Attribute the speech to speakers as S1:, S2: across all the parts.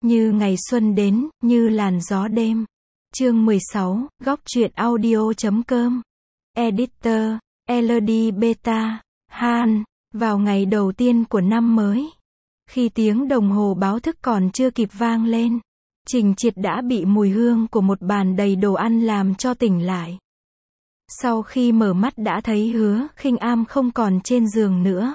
S1: Như ngày xuân đến, như làn gió đêm. Chương 16, góc truyện audio.com. Editor, LD Beta, Han. Vào ngày đầu tiên của năm mới, khi tiếng đồng hồ báo thức còn chưa kịp vang lên, Trình Triệt đã bị mùi hương của một bàn đầy đồ ăn làm cho tỉnh lại. Sau khi mở mắt đã thấy Hứa Khinh Am không còn trên giường nữa.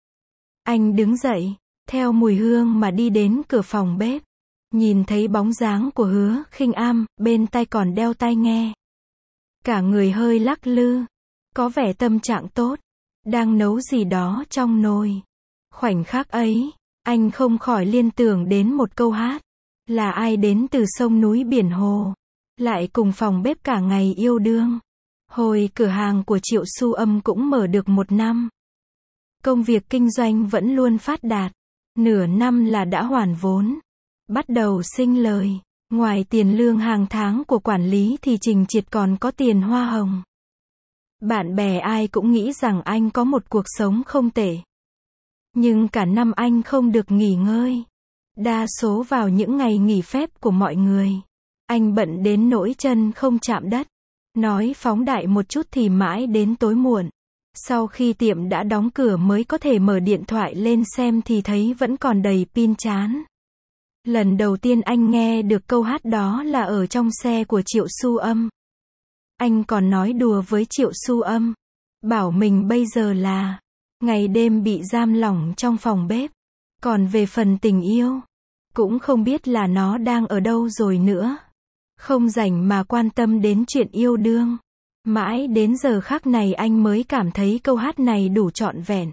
S1: Anh đứng dậy, theo mùi hương mà đi đến cửa phòng bếp. Nhìn thấy bóng dáng của Hứa Khinh Am, bên tai còn đeo tai nghe. Cả người hơi lắc lư, có vẻ tâm trạng tốt, đang nấu gì đó trong nồi. Khoảnh khắc ấy, anh không khỏi liên tưởng đến một câu hát. Là ai đến từ sông núi biển hồ, lại cùng phòng bếp cả ngày yêu đương. Hồi cửa hàng của Triệu Su Âm cũng mở được 1 năm. Công việc kinh doanh vẫn luôn phát đạt. Nửa năm là đã hoàn vốn, bắt đầu sinh lời. Ngoài tiền lương hàng tháng của quản lý thì Trình Triệt còn có tiền hoa hồng. Bạn bè ai cũng nghĩ rằng anh có một cuộc sống không tệ. Nhưng cả năm anh không được nghỉ ngơi. Đa số vào những ngày nghỉ phép của mọi người, anh bận đến nỗi chân không chạm đất. Nói phóng đại một chút thì mãi đến tối muộn. Sau khi tiệm đã đóng cửa mới có thể mở điện thoại lên xem thì thấy vẫn còn đầy pin chán. Lần đầu tiên anh nghe được câu hát đó là ở trong xe của Triệu Su Âm. Anh còn nói đùa với Triệu Su Âm, bảo mình bây giờ là ngày đêm bị giam lỏng trong phòng bếp. Còn về phần tình yêu, cũng không biết là nó đang ở đâu rồi nữa. Không rảnh mà quan tâm đến chuyện yêu đương. Mãi đến giờ khắc này anh mới cảm thấy câu hát này đủ trọn vẹn.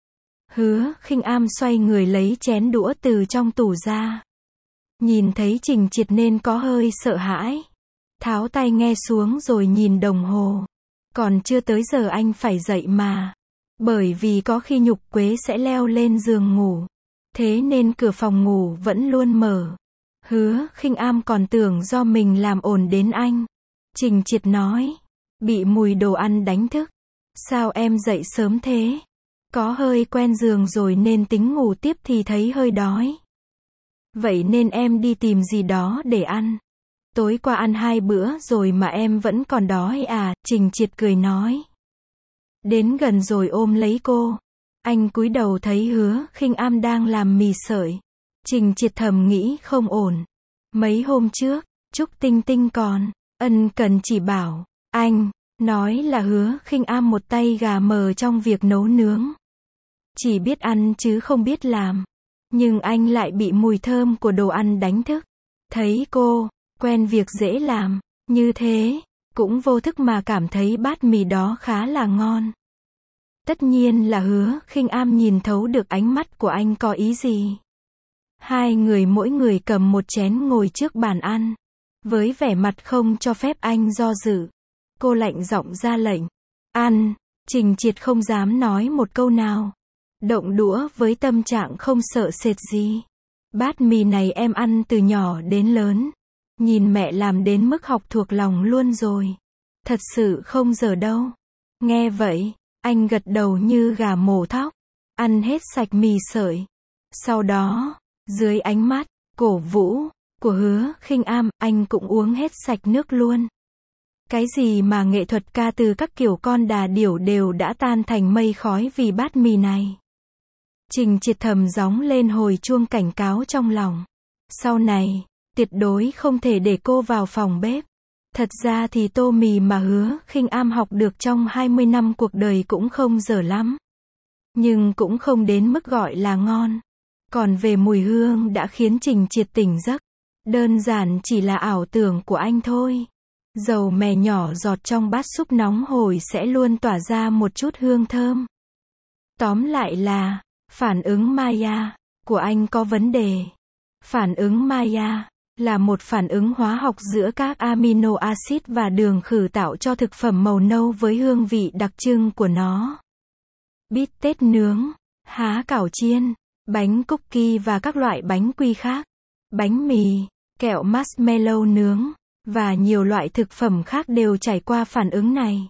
S1: Hứa Khinh Am xoay người lấy chén đũa từ trong tủ ra. Nhìn thấy Trình Triệt nên có hơi sợ hãi. Tháo tai nghe xuống rồi nhìn đồng hồ. Còn chưa tới giờ anh phải dậy mà. Bởi vì có khi Nhục Quế sẽ leo lên giường ngủ. Thế nên cửa phòng ngủ vẫn luôn mở. Hứa Khinh Am còn tưởng do mình làm ồn đến anh. Trình Triệt nói, bị mùi đồ ăn đánh thức. Sao em dậy sớm thế? Có hơi quen giường rồi nên tính ngủ tiếp thì thấy hơi đói. Vậy nên em đi tìm gì đó để ăn. Tối qua ăn 2 bữa rồi mà em vẫn còn đói à? Trình Triệt cười nói. Đến gần rồi ôm lấy cô. Anh cúi đầu thấy Hứa Khinh Am đang làm mì sợi. Trình Triệt thầm nghĩ không ổn. Mấy hôm trước, Trúc Tinh Tinh còn ân cần chỉ bảo anh, nói là Hứa Khinh Am một tay gà mờ trong việc nấu nướng. Chỉ biết ăn chứ không biết làm. Nhưng anh lại bị mùi thơm của đồ ăn đánh thức. Thấy cô quen việc dễ làm như thế, cũng vô thức mà cảm thấy bát mì đó khá là ngon. Tất nhiên là Hứa Khinh Am nhìn thấu được ánh mắt của anh có ý gì. Hai người mỗi người cầm một chén ngồi trước bàn ăn. Với vẻ mặt không cho phép anh do dự, cô lạnh giọng ra lệnh. Ăn. Trình Triệt không dám nói một câu nào. Động đũa với tâm trạng không sợ sệt gì. Bát mì này em ăn từ nhỏ đến lớn. Nhìn mẹ làm đến mức học thuộc lòng luôn rồi. Thật sự không dở đâu. Nghe vậy, anh gật đầu như gà mổ thóc. Ăn hết sạch mì sợi. Sau đó, dưới ánh mắt cổ vũ của Hứa Khinh Am, anh cũng uống hết sạch nước luôn. Cái gì mà nghệ thuật ca từ các kiểu con đà điểu đều đã tan thành mây khói vì bát mì này. Trình Triệt thầm gióng lên hồi chuông cảnh cáo trong lòng. Sau này, tuyệt đối không thể để cô vào phòng bếp. Thật ra thì tô mì mà Hứa Khinh Am học được trong 20 năm cuộc đời cũng không dở lắm. Nhưng cũng không đến mức gọi là ngon. Còn về mùi hương đã khiến Trình Triệt tỉnh giấc. Đơn giản chỉ là ảo tưởng của anh thôi. Dầu mè nhỏ giọt trong bát súp nóng hổi sẽ luôn tỏa ra một chút hương thơm. Tóm lại là, phản ứng Maillard của anh có vấn đề. Phản ứng Maillard là một phản ứng hóa học giữa các amino acid và đường khử tạo cho thực phẩm màu nâu với hương vị đặc trưng của nó. Bít tết nướng, há cảo chiên, bánh cookie và các loại bánh quy khác, bánh mì, kẹo marshmallow nướng, và nhiều loại thực phẩm khác đều trải qua phản ứng này.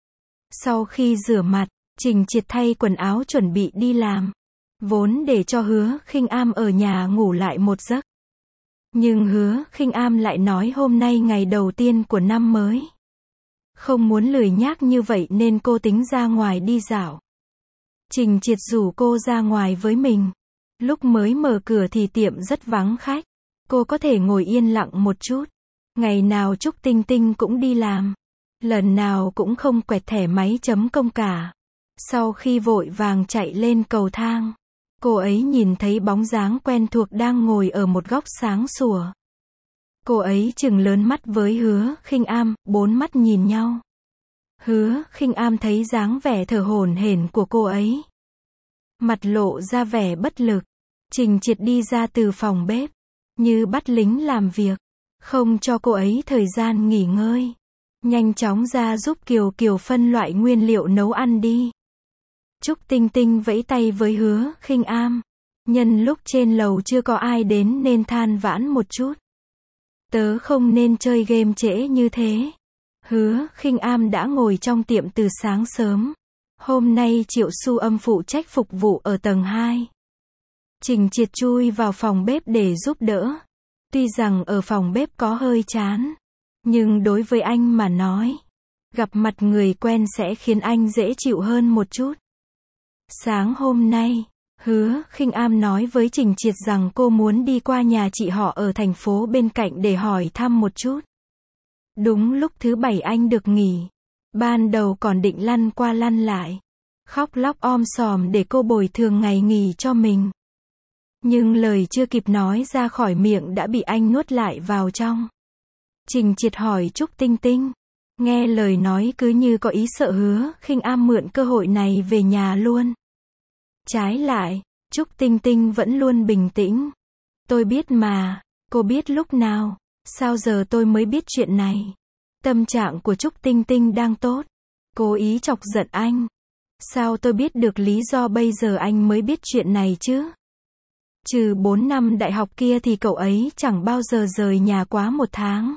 S1: Sau khi rửa mặt, Trình Triệt thay quần áo chuẩn bị đi làm. Vốn để cho Hứa Khinh Am ở nhà ngủ lại một giấc. Nhưng Hứa Khinh Am lại nói hôm nay ngày đầu tiên của năm mới. Không muốn lười nhác như vậy nên cô tính ra ngoài đi dạo. Trình Triệt rủ cô ra ngoài với mình. Lúc mới mở cửa thì tiệm rất vắng khách. Cô có thể ngồi yên lặng một chút. Ngày nào Trúc Tinh Tinh cũng đi làm. Lần nào cũng không quẹt thẻ máy chấm công cả. Sau khi vội vàng chạy lên cầu thang, cô ấy nhìn thấy bóng dáng quen thuộc đang ngồi ở một góc sáng sủa. Cô ấy trừng lớn mắt với Hứa Khinh Am, bốn mắt nhìn nhau. Hứa Khinh Am thấy dáng vẻ thở hổn hển của cô ấy. Mặt lộ ra vẻ bất lực. Trình Triệt đi ra từ phòng bếp, như bắt lính làm việc, không cho cô ấy thời gian nghỉ ngơi. Nhanh chóng ra giúp Kiều Kiều phân loại nguyên liệu nấu ăn đi. Trúc Tinh Tinh vẫy tay với Hứa Khinh Am. Nhân lúc trên lầu chưa có ai đến nên than vãn một chút. Tớ không nên chơi game trễ như thế. Hứa Khinh Am đã ngồi trong tiệm từ sáng sớm. Hôm nay Triệu Su Âm phụ trách phục vụ ở tầng 2. Trình Triệt chui vào phòng bếp để giúp đỡ. Tuy rằng ở phòng bếp có hơi chán, nhưng đối với anh mà nói, gặp mặt người quen sẽ khiến anh dễ chịu hơn một chút. Sáng hôm nay, Hứa Khinh Am nói với Trình Triệt rằng cô muốn đi qua nhà chị họ ở thành phố bên cạnh để hỏi thăm một chút. Đúng lúc thứ bảy anh được nghỉ. Ban đầu còn định lăn qua lăn lại, khóc lóc om sòm để cô bồi thường ngày nghỉ cho mình. Nhưng lời chưa kịp nói ra khỏi miệng đã bị anh nuốt lại vào trong. Trình Triệt hỏi Trúc Tinh Tinh. Nghe lời nói cứ như có ý sợ Hứa Khinh Am mượn cơ hội này về nhà luôn. Trái lại, Trúc Tinh Tinh vẫn luôn bình tĩnh. Tôi biết mà, cô biết lúc nào, sao giờ tôi mới biết chuyện này. Tâm trạng của Trúc Tinh Tinh đang tốt. Cố ý chọc giận anh. Sao tôi biết được lý do bây giờ anh mới biết chuyện này chứ? Trừ 4 năm đại học kia thì cậu ấy chẳng bao giờ rời nhà quá 1 tháng.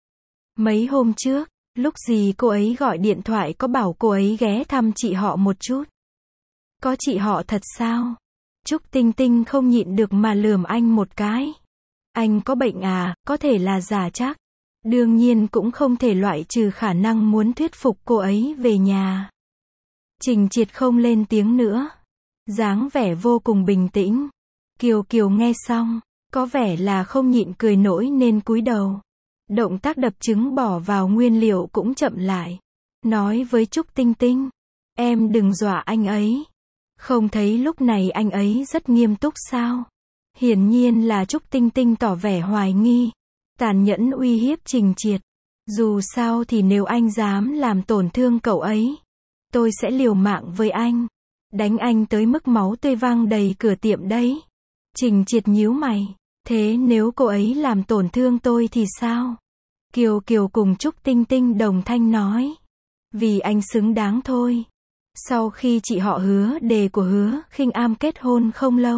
S1: Mấy hôm trước, lúc gì cô ấy gọi điện thoại có bảo cô ấy ghé thăm chị họ một chút. Có chị họ thật sao? Trúc Tinh Tinh không nhịn được mà lườm anh một cái. Anh có bệnh à, có thể là giả chắc. Đương nhiên cũng không thể loại trừ khả năng muốn thuyết phục cô ấy về nhà. Trình Triệt không lên tiếng nữa. Dáng vẻ vô cùng bình tĩnh. Kiều Kiều nghe xong, có vẻ là không nhịn cười nổi nên cúi đầu. Động tác đập trứng bỏ vào nguyên liệu cũng chậm lại. Nói với Trúc Tinh Tinh, em đừng dọa anh ấy. Không thấy lúc này anh ấy rất nghiêm túc sao? Hiển nhiên là Trúc Tinh Tinh tỏ vẻ hoài nghi. Tàn nhẫn uy hiếp Trình Triệt. Dù sao thì nếu anh dám làm tổn thương cậu ấy, tôi sẽ liều mạng với anh. Đánh anh tới mức máu tươi văng đầy cửa tiệm đấy. Trình Triệt nhíu mày. Thế nếu cô ấy làm tổn thương tôi thì sao? Kiều Kiều cùng Trúc Tinh Tinh đồng thanh nói. Vì anh xứng đáng thôi. Sau khi chị họ Hứa Đề của Hứa Khinh Am kết hôn không lâu,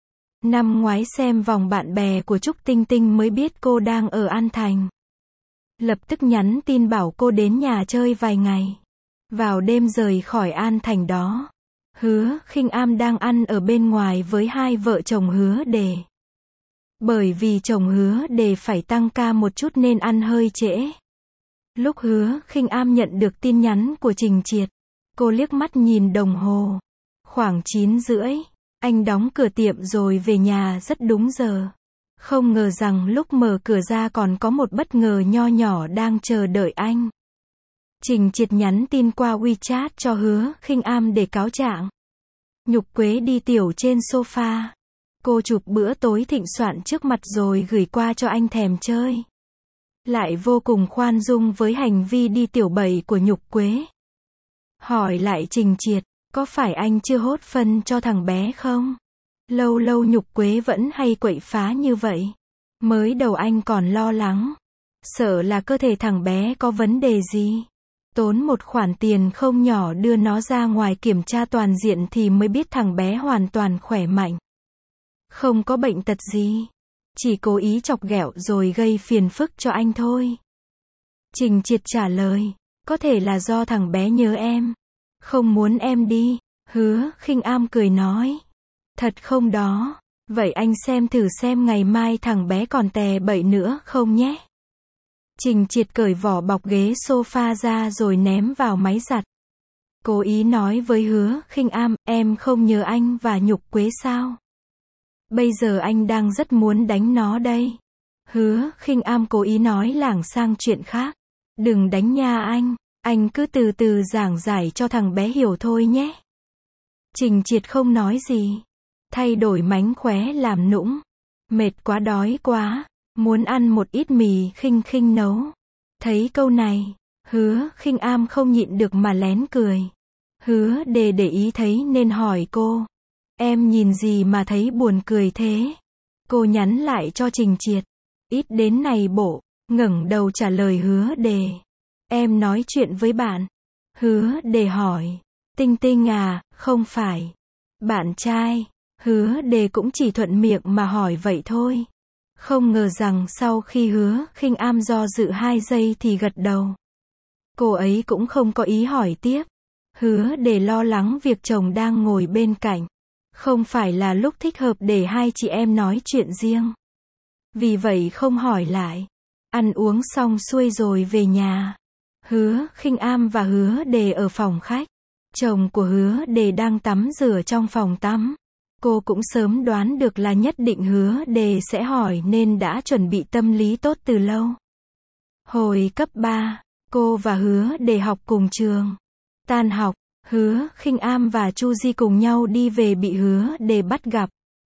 S1: năm ngoái xem vòng bạn bè của Trúc Tinh Tinh mới biết cô đang ở An Thành. Lập tức nhắn tin bảo cô đến nhà chơi vài ngày. Vào đêm rời khỏi An Thành đó, Hứa Khinh Am đang ăn ở bên ngoài với hai vợ chồng Hứa Đề. Bởi vì chồng Hứa Đề phải tăng ca một chút nên ăn hơi trễ. Lúc Hứa Khinh Am nhận được tin nhắn của Trình Triệt, cô liếc mắt nhìn đồng hồ. Khoảng 9:30, anh đóng cửa tiệm rồi về nhà rất đúng giờ. Không ngờ rằng lúc mở cửa ra còn có một bất ngờ nho nhỏ đang chờ đợi anh. Trình Triệt nhắn tin qua WeChat cho Hứa Khinh Am để cáo trạng. Nhục Quế đi tiểu trên sofa. Cô chụp bữa tối thịnh soạn trước mặt rồi gửi qua cho anh thèm chơi. Lại vô cùng khoan dung với hành vi đi tiểu bậy của Nhục Quế. Hỏi lại Trình Triệt, có phải anh chưa hốt phân cho thằng bé không? Lâu lâu Nhục Quế vẫn hay quậy phá như vậy. Mới đầu anh còn lo lắng, sợ là cơ thể thằng bé có vấn đề gì. Tốn một khoản tiền không nhỏ đưa nó ra ngoài kiểm tra toàn diện thì mới biết thằng bé hoàn toàn khỏe mạnh. Không có bệnh tật gì. Chỉ cố ý chọc ghẹo rồi gây phiền phức cho anh thôi. Trình Triệt trả lời, có thể là do thằng bé nhớ em. Không muốn em đi. Hứa Khinh Am cười nói. Thật không đó. Vậy anh xem thử xem ngày mai thằng bé còn tè bậy nữa không nhé. Trình Triệt cởi vỏ bọc ghế sofa ra rồi ném vào máy giặt. Cố ý nói với Hứa Khinh Am, em không nhớ anh và Nhục Quế sao? Bây giờ anh đang rất muốn đánh nó đây. Hứa Khinh Am cố ý nói lảng sang chuyện khác. Đừng đánh nha anh cứ từ từ giảng giải cho thằng bé hiểu thôi nhé. Trình Triệt không nói gì. Thay đổi mánh khóe làm nũng. Mệt quá, đói quá, muốn ăn một ít mì Khinh Khinh nấu. Thấy câu này, Hứa Khinh Am không nhịn được mà lén cười. Hứa Đề để ý thấy nên hỏi cô. Em nhìn gì mà thấy buồn cười thế? Cô nhắn lại cho Trình Triệt. Ít đến này bộ, ngẩng đầu trả lời Hứa Đề. Em nói chuyện với bạn. Hứa Đề hỏi. Tinh Tinh à, không phải. Bạn trai. Hứa Đề cũng chỉ thuận miệng mà hỏi vậy thôi. Không ngờ rằng sau khi Hứa Khinh Am do dự 2 giây thì gật đầu. Cô ấy cũng không có ý hỏi tiếp. Hứa Đề lo lắng việc chồng đang ngồi bên cạnh. Không phải là lúc thích hợp để hai chị em nói chuyện riêng. Vì vậy không hỏi lại. Ăn uống xong xuôi rồi về nhà. Hứa Khinh Am và Hứa Đề ở phòng khách. Chồng của Hứa Đề đang tắm rửa trong phòng tắm. Cô cũng sớm đoán được là nhất định Hứa Đề sẽ hỏi nên đã chuẩn bị tâm lý tốt từ lâu. Hồi cấp 3, cô và Hứa Đề học cùng trường. Tan học, Hứa Khinh Am và Chu Di cùng nhau đi về bị Hứa Đề bắt gặp.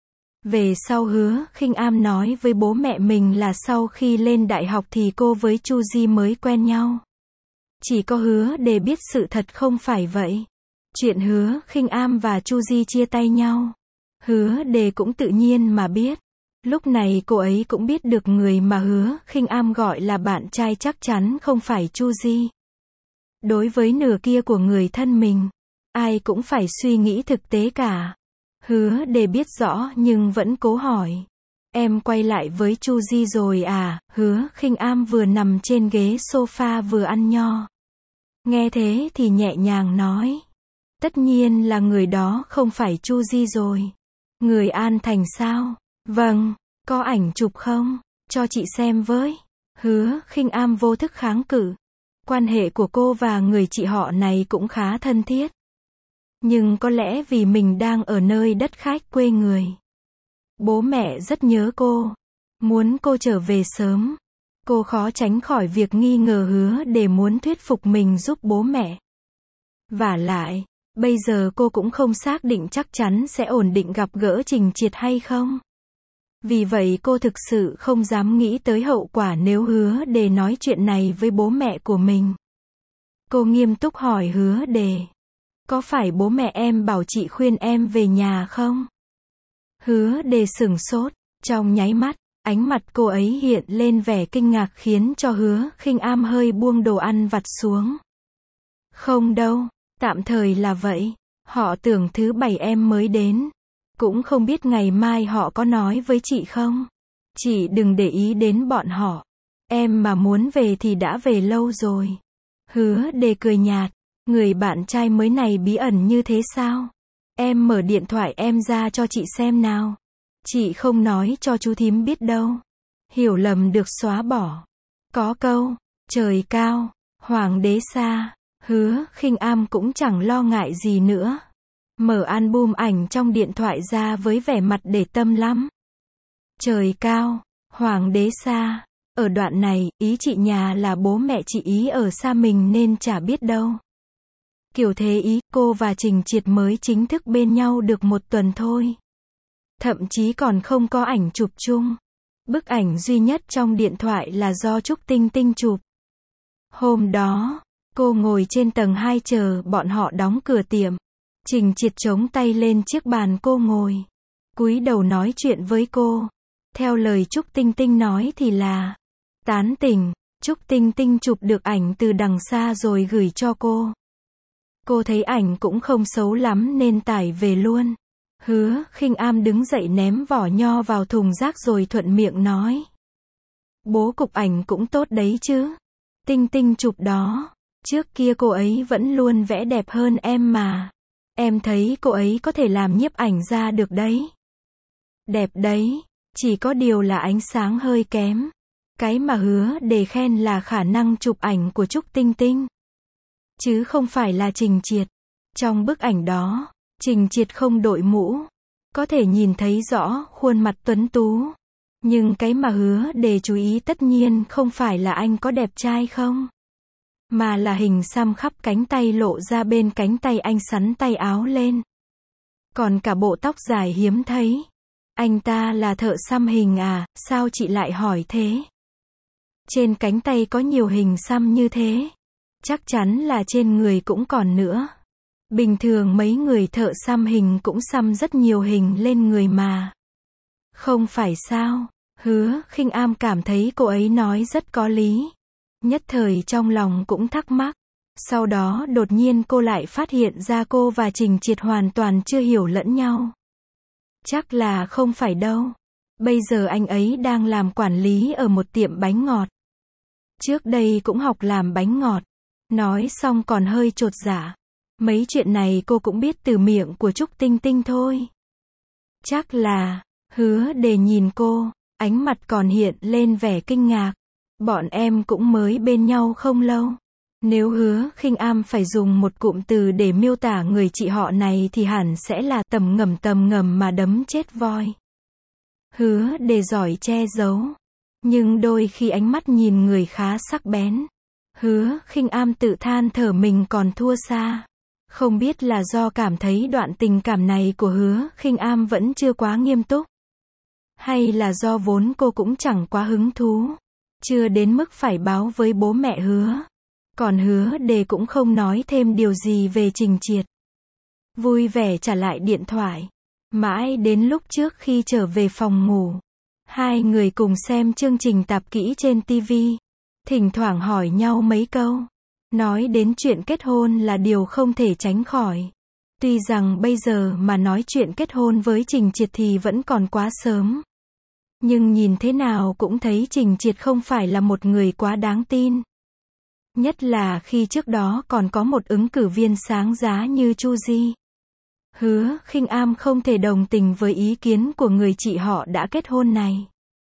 S1: Về sau Hứa Khinh Am nói với bố mẹ mình là sau khi lên đại học thì cô với Chu Di mới quen nhau. Chỉ có Hứa Đề biết sự thật không phải vậy. Chuyện Hứa Khinh Am và Chu Di chia tay nhau, Hứa Đề cũng tự nhiên mà biết. Lúc này cô ấy cũng biết được người mà Hứa Khinh Am gọi là bạn trai chắc chắn không phải Chu Di. Đối với nửa kia của người thân mình, ai cũng phải suy nghĩ thực tế cả. Hứa Đề biết rõ nhưng vẫn cố hỏi. Em quay lại với Chu Di rồi à? Hứa Khinh Am vừa nằm trên ghế sofa vừa ăn nho. Nghe thế thì nhẹ nhàng nói. Tất nhiên là người đó không phải Chu Di rồi. Người An Thành sao? Vâng, có ảnh chụp không? Cho chị xem với. Hứa Khinh Am vô thức kháng cự. Quan hệ của cô và người chị họ này cũng khá thân thiết. Nhưng có lẽ vì mình đang ở nơi đất khách quê người. Bố mẹ rất nhớ cô. Muốn cô trở về sớm. Cô khó tránh khỏi việc nghi ngờ Hứa Đề muốn thuyết phục mình giúp bố mẹ. Vả lại, bây giờ cô cũng không xác định chắc chắn sẽ ổn định gặp gỡ Trình Triệt hay không. Vì vậy cô thực sự không dám nghĩ tới hậu quả nếu Hứa Đề nói chuyện này với bố mẹ của mình. Cô nghiêm túc hỏi Hứa Đề. Có phải bố mẹ em bảo chị khuyên em về nhà không? Hứa Đề sửng sốt. Trong nháy mắt, ánh mặt cô ấy hiện lên vẻ kinh ngạc khiến cho Hứa Khinh Am hơi buông đồ ăn vặt xuống. Không đâu, tạm thời là vậy. Họ tưởng thứ 7 em mới đến. Cũng không biết ngày mai họ có nói với chị không. Chị đừng để ý đến bọn họ. Em mà muốn về thì đã về lâu rồi. Hứa Đề cười nhạt. Người bạn trai mới này bí ẩn như thế sao? Em mở điện thoại em ra cho chị xem nào. Chị không nói cho chú thím biết đâu. Hiểu lầm được xóa bỏ. Có câu, trời cao, hoàng đế xa. Hứa Khinh Am cũng chẳng lo ngại gì nữa. Mở album ảnh trong điện thoại ra với vẻ mặt để tâm lắm. Trời cao, hoàng đế xa. Ở đoạn này, ý chị nhà là bố mẹ chị ý ở xa mình nên chả biết đâu. Kiểu thế ý, cô và Trình Triệt mới chính thức bên nhau được 1 tuần thôi. Thậm chí còn không có ảnh chụp chung. Bức ảnh duy nhất trong điện thoại là do Trúc Tinh Tinh chụp. Hôm đó, cô ngồi trên tầng 2 chờ bọn họ đóng cửa tiệm. Trình Triệt chống tay lên chiếc bàn cô ngồi. Cúi đầu nói chuyện với cô. Theo lời Trúc Tinh Tinh nói thì là tán tỉnh. Trúc Tinh Tinh chụp được ảnh từ đằng xa rồi gửi cho cô. Cô thấy ảnh cũng không xấu lắm nên tải về luôn. Hứa Khinh Am đứng dậy ném vỏ nho vào thùng rác rồi thuận miệng nói. Bố cục ảnh cũng tốt đấy chứ. Tinh Tinh chụp đó. Trước kia cô ấy vẫn luôn vẽ đẹp hơn em mà. Em thấy cô ấy có thể làm nhiếp ảnh ra được đấy. Đẹp đấy. Chỉ có điều là ánh sáng hơi kém. Cái mà Hứa Đề khen là khả năng chụp ảnh của Trúc Tinh Tinh. Chứ không phải là Trình Triệt. Trong bức ảnh đó, Trình Triệt không đội mũ. Có thể nhìn thấy rõ khuôn mặt tuấn tú. Nhưng cái mà Hứa Đề chú ý tất nhiên không phải là anh có đẹp trai không. Mà là hình xăm khắp cánh tay lộ ra bên cánh tay anh xắn tay áo lên. Còn cả bộ tóc dài hiếm thấy. Anh ta là thợ xăm hình à, sao chị lại hỏi thế? Trên cánh tay có nhiều hình xăm như thế. Chắc chắn là trên người cũng còn nữa. Bình thường mấy người thợ xăm hình cũng xăm rất nhiều hình lên người mà. Không phải sao? Hứa Khinh Am cảm thấy cô ấy nói rất có lý. Nhất thời trong lòng cũng thắc mắc. Sau đó đột nhiên cô lại phát hiện ra cô và Trình Triệt hoàn toàn chưa hiểu lẫn nhau. Chắc là không phải đâu. Bây giờ anh ấy đang làm quản lý ở một tiệm bánh ngọt. Trước đây cũng học làm bánh ngọt. Nói xong còn hơi chột dạ. Mấy chuyện này cô cũng biết từ miệng của Trúc Tinh Tinh thôi. Chắc là, Hứa Đề nhìn cô, ánh mặt còn hiện lên vẻ kinh ngạc. Bọn em cũng mới bên nhau không lâu. Nếu Hứa Khinh Am phải dùng một cụm từ để miêu tả người chị họ này thì hẳn sẽ là tầm ngầm mà đấm chết voi. Hứa Đề giỏi che giấu. Nhưng đôi khi ánh mắt nhìn người khá sắc bén. Hứa Khinh Am tự than thở mình còn thua xa. Không biết là do cảm thấy đoạn tình cảm này của Hứa Khinh Am vẫn chưa quá nghiêm túc. Hay là do vốn cô cũng chẳng quá hứng thú. Chưa đến mức phải báo với bố mẹ Hứa. Còn Hứa Đề cũng không nói thêm điều gì về Trình Triệt. Vui vẻ trả lại điện thoại. Mãi đến lúc trước khi trở về phòng ngủ. Hai người cùng xem chương trình tạp kỹ trên TV. Thỉnh thoảng hỏi nhau mấy câu. Nói đến chuyện kết hôn là điều không thể tránh khỏi. Tuy rằng bây giờ mà nói chuyện kết hôn với Trình Triệt thì vẫn còn quá sớm. Nhưng nhìn thế nào cũng thấy Trình Triệt không phải là một người quá đáng tin. Nhất là khi trước đó còn có một ứng cử viên sáng giá như Chu Di. Hứa Khinh Am không thể đồng tình với ý kiến của người chị họ đã kết hôn này.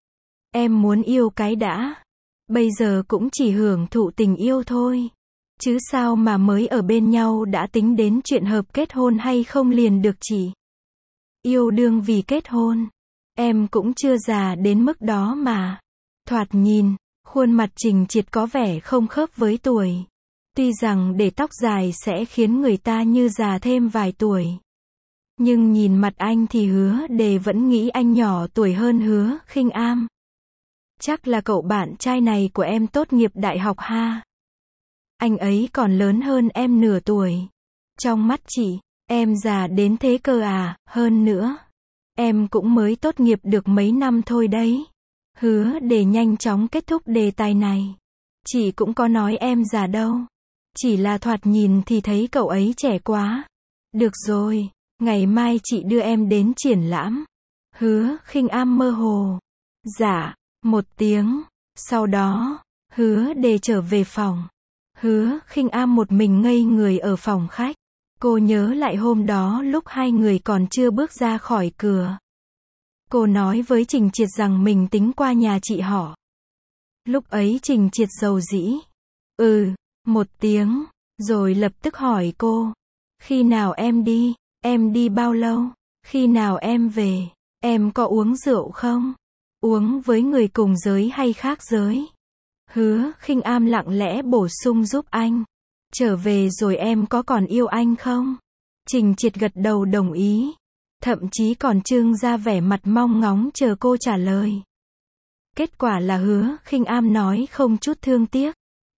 S1: Em muốn yêu cái đã. Bây giờ cũng chỉ hưởng thụ tình yêu thôi. Chứ sao mà mới ở bên nhau đã tính đến chuyện hợp kết hôn hay không liền được chỉ. Yêu đương vì kết hôn. Em cũng chưa già đến mức đó mà. Thoạt nhìn, khuôn mặt Trình Triệt có vẻ không khớp với tuổi. Tuy rằng để tóc dài sẽ khiến người ta như già thêm vài tuổi. Nhưng nhìn mặt anh thì Hứa Đề vẫn nghĩ anh nhỏ tuổi hơn Hứa Khinh Am. Chắc là cậu bạn trai này của em tốt nghiệp đại học ha. Anh ấy còn lớn hơn em nửa tuổi. Trong mắt chị, em già đến thế cơ à, hơn nữa. Em cũng mới tốt nghiệp được mấy năm thôi đấy. Hứa Đề nhanh chóng kết thúc đề tài này. Chị cũng có nói em già đâu. Chỉ là thoạt nhìn thì thấy cậu ấy trẻ quá. Được rồi, ngày mai chị đưa em đến triển lãm. Hứa Khinh Am mơ hồ. Dạ, một tiếng. Sau đó, Hứa Đề trở về phòng. Hứa Khinh Am một mình ngây người ở phòng khách. Cô nhớ lại hôm đó lúc hai người còn chưa bước ra khỏi cửa. Cô nói với Trình Triệt rằng mình tính qua nhà chị họ. Lúc ấy Trình Triệt rầu rĩ. Một tiếng, rồi lập tức hỏi cô. Khi nào em đi? Em đi bao lâu? Khi nào em về? Em có uống rượu không? Uống với người cùng giới hay khác giới? Hứa Khinh Am lặng lẽ bổ sung giúp anh. Trở về rồi em có còn yêu anh không? Trình Triệt gật đầu đồng ý. Thậm chí còn trưng ra vẻ mặt mong ngóng chờ cô trả lời. Kết quả là Hứa Khinh Am nói không chút thương tiếc.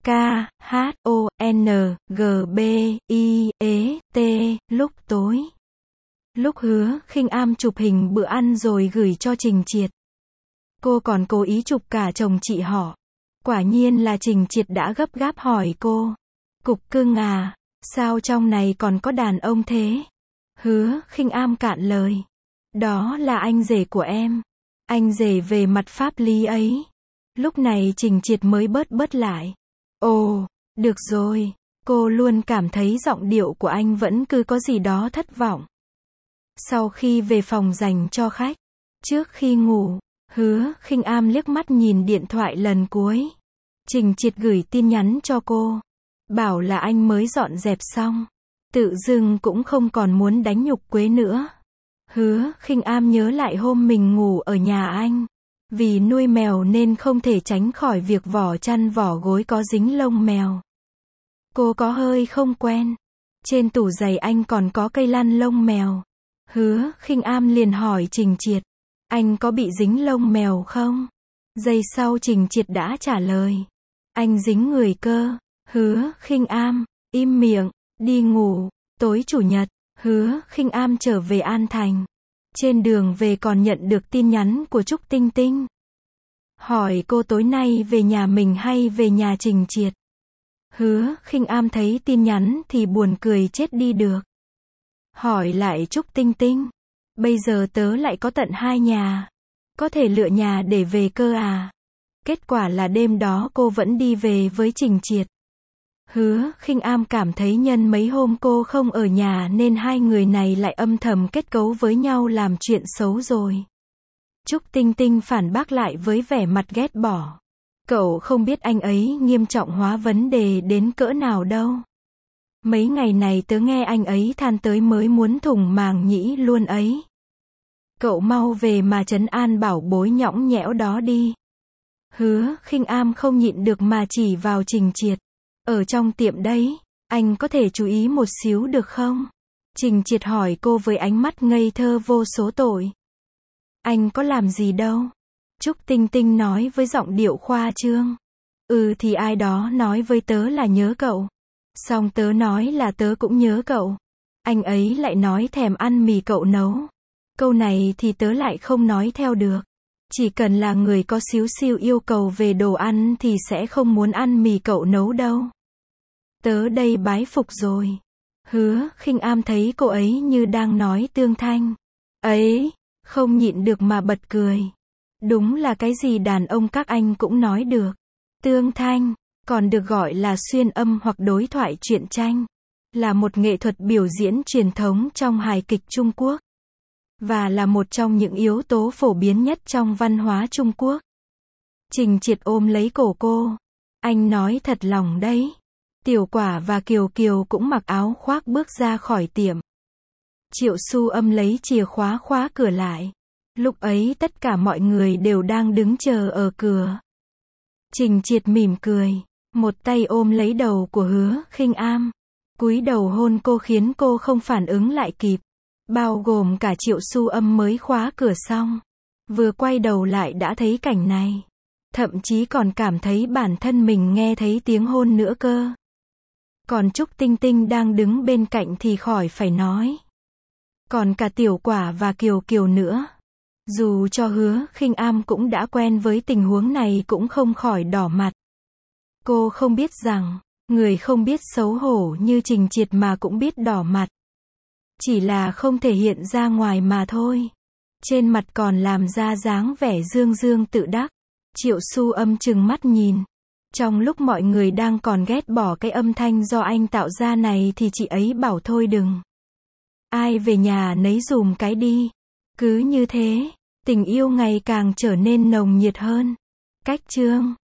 S1: KHONGBIET lúc tối. Lúc Hứa Khinh Am chụp hình bữa ăn rồi gửi cho Trình Triệt. Cô còn cố ý chụp cả chồng chị họ. Quả nhiên là Trình Triệt đã gấp gáp hỏi cô. Cục cưng à, sao trong này còn có đàn ông thế? Hứa Khinh Am cạn lời. Đó là anh rể của em. Anh rể về mặt pháp lý ấy. Lúc này Trình Triệt mới bớt lại. Ồ, được rồi. Cô luôn cảm thấy giọng điệu của anh vẫn cứ có gì đó thất vọng. Sau khi về phòng dành cho khách, Trước khi ngủ, Hứa Khinh Am liếc mắt nhìn điện thoại lần cuối. Trình Triệt gửi tin nhắn cho cô, bảo là anh mới dọn dẹp xong, tự dưng cũng không còn muốn đánh nhục Quế nữa. Hứa Khinh Am nhớ lại hôm mình ngủ ở nhà anh, vì nuôi mèo nên không thể tránh khỏi việc vỏ chăn vỏ gối có dính lông mèo. Cô có hơi không quen. Trên tủ giày anh còn có cây lăn lông mèo. Hứa Khinh Am liền hỏi Trình Triệt, anh có bị dính lông mèo không? Giây sau Trình Triệt đã trả lời, anh dính người cơ. Hứa Khinh Am, im miệng, đi ngủ. Tối chủ nhật, Hứa Khinh Am trở về An Thành. Trên đường về còn nhận được tin nhắn của Trúc Tinh Tinh. Hỏi cô tối nay về nhà mình hay về nhà Trình Triệt. Hứa Khinh Am thấy tin nhắn thì buồn cười chết đi được. Hỏi lại Trúc Tinh Tinh, bây giờ tớ lại có tận 2 nhà, có thể lựa nhà để về cơ à? Kết quả là đêm đó cô vẫn đi về với Trình Triệt. Hứa Khinh Am cảm thấy nhân mấy hôm cô không ở nhà nên hai người này lại âm thầm kết cấu với nhau làm chuyện xấu rồi. Trúc Tinh Tinh phản bác lại với vẻ mặt ghét bỏ. Cậu không biết anh ấy nghiêm trọng hóa vấn đề đến cỡ nào đâu. Mấy ngày này tớ nghe anh ấy than tới mới muốn thủng màng nhĩ luôn ấy. Cậu mau về mà trấn an bảo bối nhõng nhẽo đó đi. Hứa Khinh Am không nhịn được mà chỉ vào Trình Triệt. Ở trong tiệm đấy, anh có thể chú ý một xíu được không? Trình Triệt hỏi cô với ánh mắt ngây thơ vô số tội. Anh có làm gì đâu. Trúc Tinh Tinh nói với giọng điệu khoa trương. Thì ai đó nói với tớ là nhớ cậu. Xong tớ nói là tớ cũng nhớ cậu. Anh ấy lại nói thèm ăn mì cậu nấu. Câu này thì tớ lại không nói theo được. Chỉ cần là người có xíu xiu yêu cầu về đồ ăn thì sẽ không muốn ăn mì cậu nấu đâu. Tớ đây bái phục rồi. Hứa Khinh Am thấy cô ấy như đang nói Tương Thanh. Ấy, không nhịn được mà bật cười. Đúng là cái gì đàn ông các anh cũng nói được. Tương Thanh, còn được gọi là xuyên âm hoặc đối thoại truyện tranh, là một nghệ thuật biểu diễn truyền thống trong hài kịch Trung Quốc. Và là một trong những yếu tố phổ biến nhất trong văn hóa Trung Quốc. Trình Triệt ôm lấy cổ cô. Anh nói thật lòng đấy. Tiểu Quả và Kiều Kiều cũng mặc áo khoác bước ra khỏi tiệm. Triệu Su Âm lấy chìa khóa khóa cửa lại. Lúc ấy tất cả mọi người đều đang đứng chờ ở cửa. Trình Triệt mỉm cười, một tay ôm lấy đầu của Hứa Khinh Am, cúi đầu hôn cô khiến cô không phản ứng lại kịp. Bao gồm cả Triệu Su Âm mới khóa cửa xong. Vừa quay đầu lại đã thấy cảnh này. Thậm chí còn cảm thấy bản thân mình nghe thấy tiếng hôn nữa cơ. Còn Trúc Tinh Tinh đang đứng bên cạnh thì khỏi phải nói. Còn cả Tiểu Quả và Kiều Kiều nữa. Dù cho Hứa Khinh Am cũng đã quen với tình huống này cũng không khỏi đỏ mặt. Cô không biết rằng, người không biết xấu hổ như Trình Triệt mà cũng biết đỏ mặt. Chỉ là không thể hiện ra ngoài mà thôi. Trên mặt còn làm ra dáng vẻ dương dương tự đắc. Triệu Su Âm trừng mắt nhìn. Trong lúc mọi người đang còn ghét bỏ cái âm thanh do anh tạo ra này thì chị ấy bảo thôi đừng. Ai về nhà nấy dùm cái đi. Cứ như thế, tình yêu ngày càng trở nên nồng nhiệt hơn. Cách chương